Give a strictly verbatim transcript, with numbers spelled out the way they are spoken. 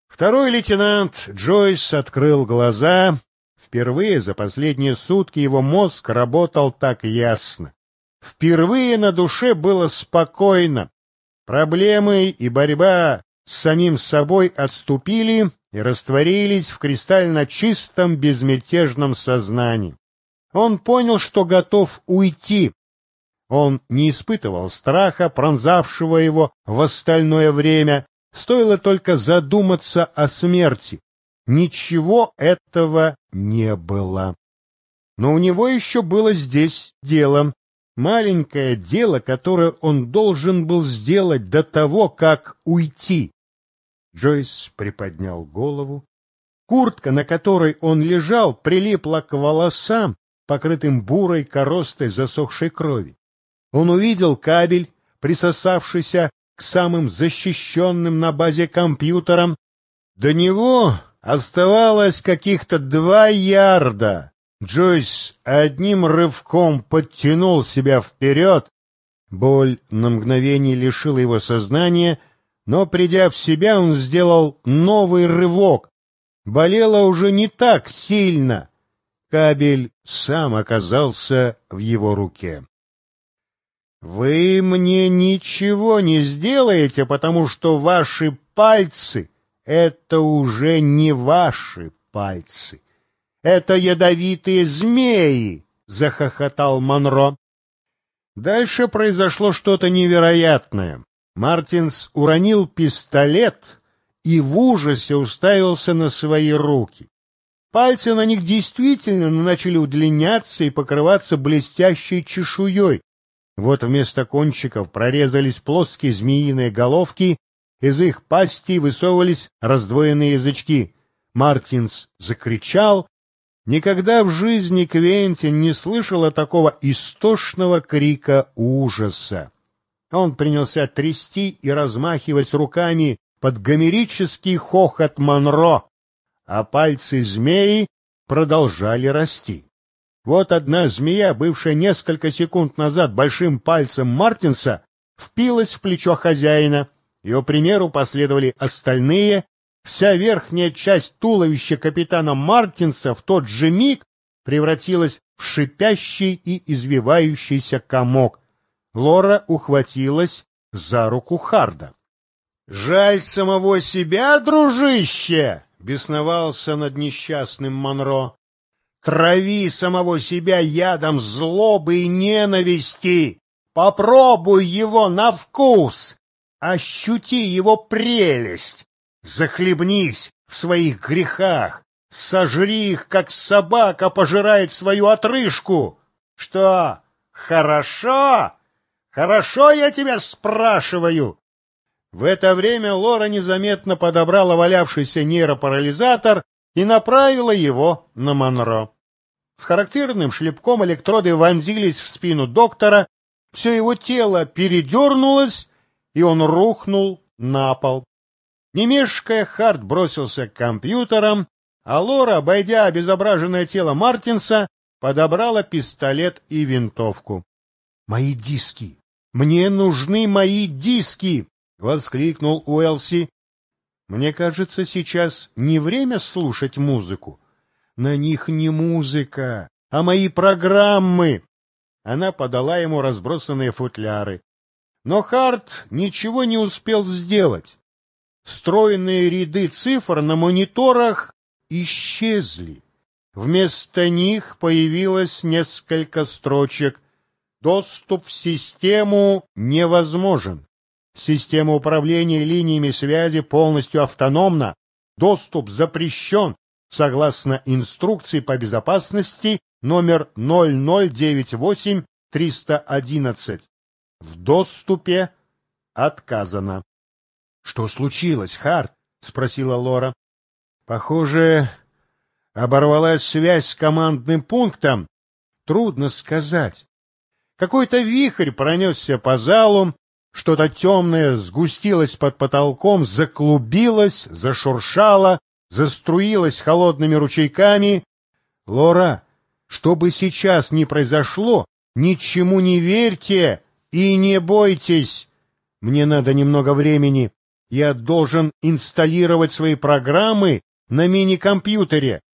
Второй лейтенант Джойс открыл глаза. Впервые за последние сутки его мозг работал так ясно. Впервые на душе было спокойно. Проблемы и борьба с самим собой отступили и растворились в кристально чистом безмятежном сознании. Он понял, что готов уйти. Он не испытывал страха, пронзавшего его в остальное время. Стоило только задуматься о смерти. Ничего этого не было. Но у него еще было здесь дело. Маленькое дело, которое он должен был сделать до того, как уйти. Джойс приподнял голову. Куртка, на которой он лежал, прилипла к волосам, покрытым бурой коростой засохшей крови. Он увидел кабель, присосавшийся к самым защищенным на базе компьютерам. До него оставалось каких-то два ярда. Джойс одним рывком подтянул себя вперед. Боль на мгновение лишила его сознания, но, придя в себя, он сделал новый рывок. Болело уже не так сильно. Кабель сам оказался в его руке. «Вы мне ничего не сделаете, потому что ваши пальцы — это уже не ваши пальцы. Это ядовитые змеи!» — захохотал Монро. Дальше произошло что-то невероятное. Мартинс уронил пистолет и в ужасе уставился на свои руки. Пальцы на них действительно начали удлиняться и покрываться блестящей чешуей. Вот вместо кончиков прорезались плоские змеиные головки, из их пастей высовывались раздвоенные язычки. Мартинс закричал. Никогда в жизни Квентин не слышала такого истошного крика ужаса. Он принялся трясти и размахивать руками под гомерический хохот Монро, а пальцы змеи продолжали расти. Вот одна змея, бывшая несколько секунд назад большим пальцем Мартинса, впилась в плечо хозяина. Ее примеру последовали остальные. Вся верхняя часть туловища капитана Мартинса в тот же миг превратилась в шипящий и извивающийся комок. Лора ухватилась за руку Харда. «Жаль самого себя, дружище!» — бесновался над несчастным Монро. «Трави самого себя ядом злобы и ненависти! Попробуй его на вкус! Ощути его прелесть! Захлебнись в своих грехах! Сожри их, как собака пожирает свою отрыжку! Что, хорошо? Хорошо, я тебя спрашиваю!» В это время Лора незаметно подобрала валявшийся нейропарализатор и направила его на Монро. С характерным шлепком электроды вонзились в спину доктора, все его тело передернулось, и он рухнул на пол. Не мешкая, Харт бросился к компьютерам, а Лора, обойдя обезображенное тело Мартинса, подобрала пистолет и винтовку. «Мои диски! Мне нужны мои диски!» — воскликнул Уэлси. «Мне кажется, сейчас не время слушать музыку. На них не музыка, а мои программы». Она подала ему разбросанные футляры. Но Харт ничего не успел сделать. Стройные ряды цифр на мониторах исчезли. Вместо них появилось несколько строчек. «Доступ в систему невозможен. Система управления линиями связи полностью автономна. Доступ запрещен согласно инструкции по безопасности номер ноль ноль девять восемь триста одиннадцать. В доступе отказано». «Что случилось, Харт?» — спросила Лора. «Похоже, оборвалась связь с командным пунктом. Трудно сказать. Какой-то вихрь пронесся по залу, что-то темное сгустилось под потолком, заклубилось, зашуршало, заструилось холодными ручейками. Лора, что бы сейчас ни произошло, ничему не верьте и не бойтесь. Мне надо немного времени. Я должен инсталлировать свои программы на мини-компьютере.